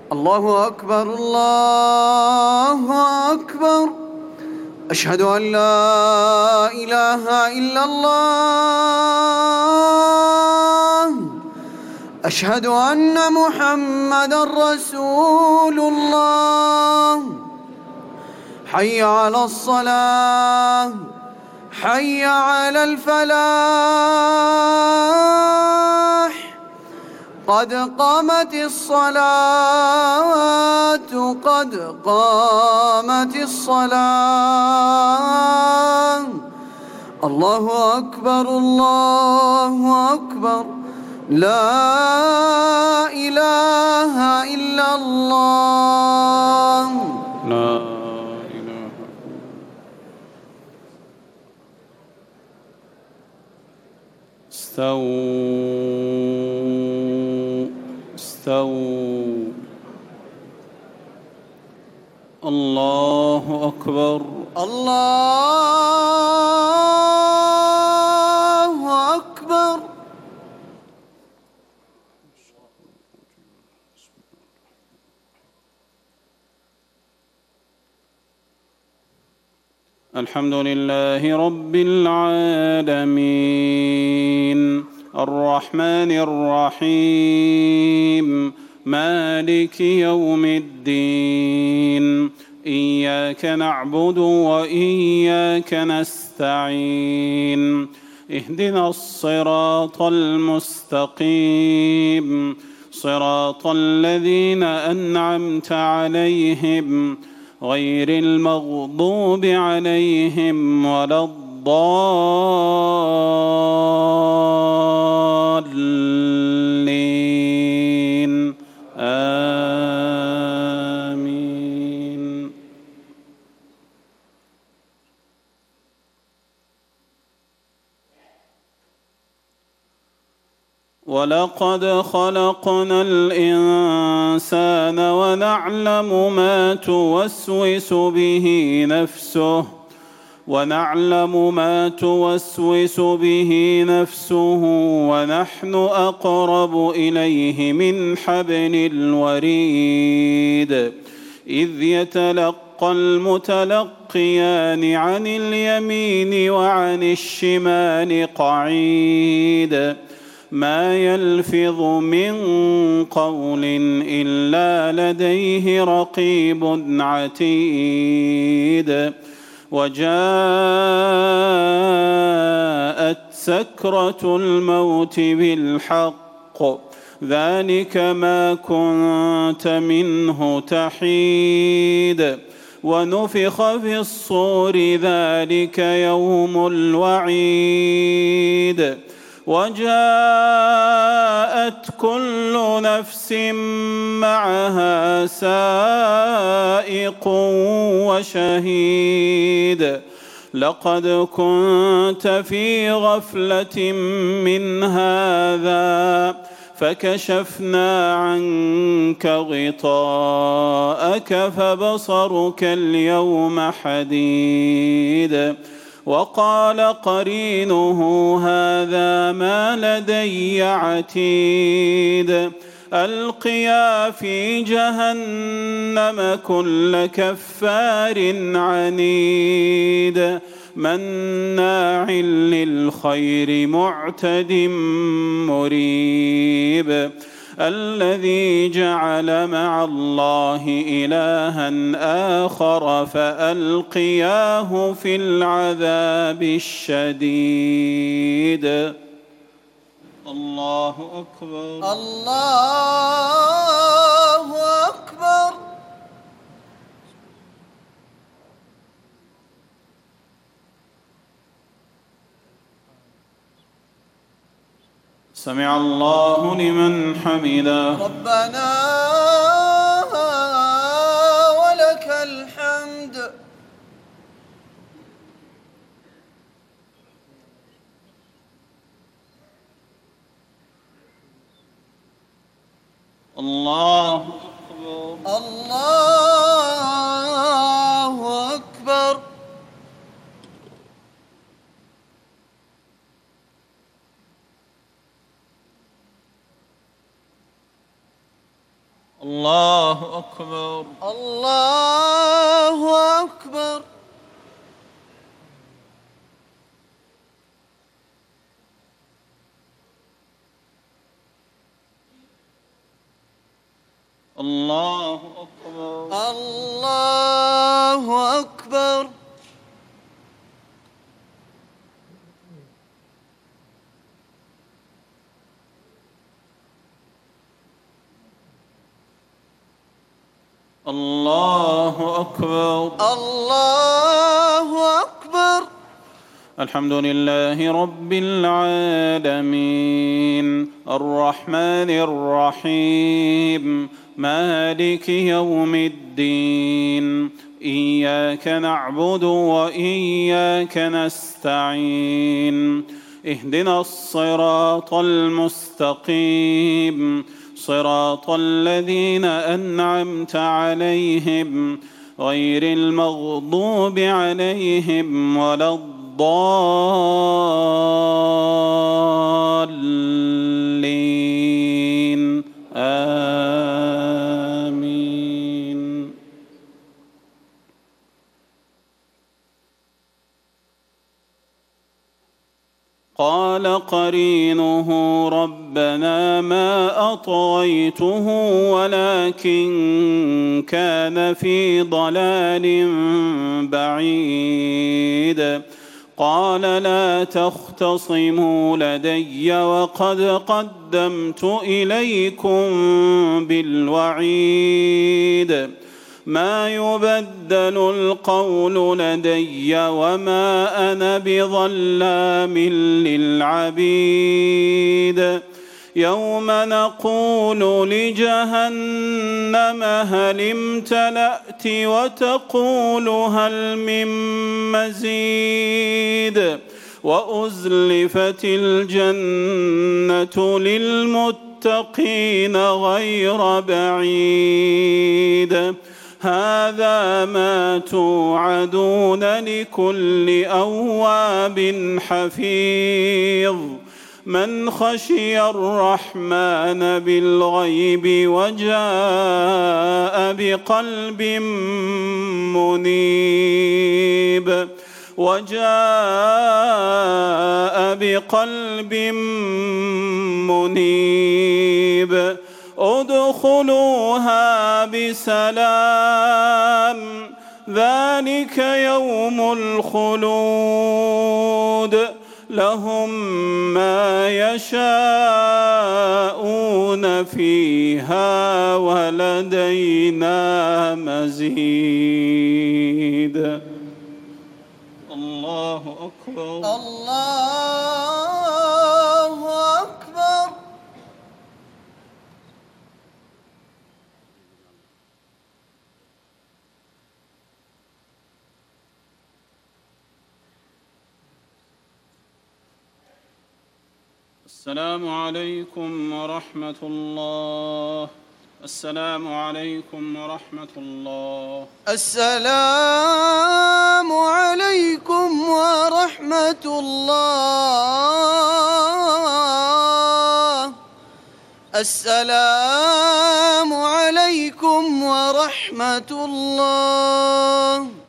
الله أكبر الله أكبر. أشهد أن لا إله إلا الله. أشهد أن محمدًا رسول الله. حي على الصلاة، حي على الفلاح. قد قامت الصلاة، قد قامت الصلاة. الله أكبر الله أكبر. لا إله إلا الله. لا إله. استووا. الله أكبر. الله أكبر. الحمد لله رب العالمين الرحمن الرحيم مالك يوم الدين. إياك نعبد وإياك نستعين. اهدنا الصراط المستقيم صراط الذين أنعمت عليهم غير المغضوب عليهم ولا الضالين. آمين. ولقد خلقنا الإنسان ونعلم ما توسوس به نفسه ونحن أقرب إليه من حبل الوريد. إذ يتلقى المتلقيان عن اليمين وعن الشمال قعيد. ما يلفظ من قول إلا لديه رقيب عتيد. وجاءت سكرة الموت بالحق ذلك ما كنت منه تحيد. ونفخ في الصور ذلك يوم الوعيد. وجاءت كل نفس معها سائق وشهيد. لقد كنت في غفلة من هذا فكشفنا عنك غطاءك فبصرك اليوم حديد. وقال قرينه هذا ما لدي عتيد. ألقيا في جهنم كل كفار عنيد مناع للخير معتد مريب. الذي جعل مع الله إلها آخر فألقياه في العذاب الشديد. الله أكبر. الله أكبر. سمع الله لمن حمده. ربنا ولك الحمد. الله أكبر. الله أكبر. الله أكبر. الله أكبر. الله أكبر. الله أكبر. الله أكبر. الله أكبر. الحمد لله رب العالمين الرحمن الرحيم مالك يوم الدين إياك نعبد وإياك نستعين اهدنا الصراط المستقيم صراط الذين أنعمت عليهم غير المغضوب عليهم ولا الضالين آمين. قال قرينه ربنا ما أطغيته ولكن كان في ضلال بعيد قال لا تختصموا لدي وقد قدمت إليكم بالوعيد ما يبدل القول لدي وما أنا بظلام للعبيد يوم نقول لجهنم هل امتلأت وتقول هل من مزيد وأزلفت الجنة للمتقين غير بعيد هذا ما توعدون لكل أواب حفيظ من خشي الرحمن بالغيب وجاء بقلب منيب ادخلوها بسلام ذلك يوم الخلود لهم ما يشاءون فيها ولدينا مزيد. الله أكبر. الله أكبر. السلام عليكم ورحمة الله. السلام عليكم ورحمة الله. السلام عليكم ورحمة الله. السلام عليكم ورحمة الله.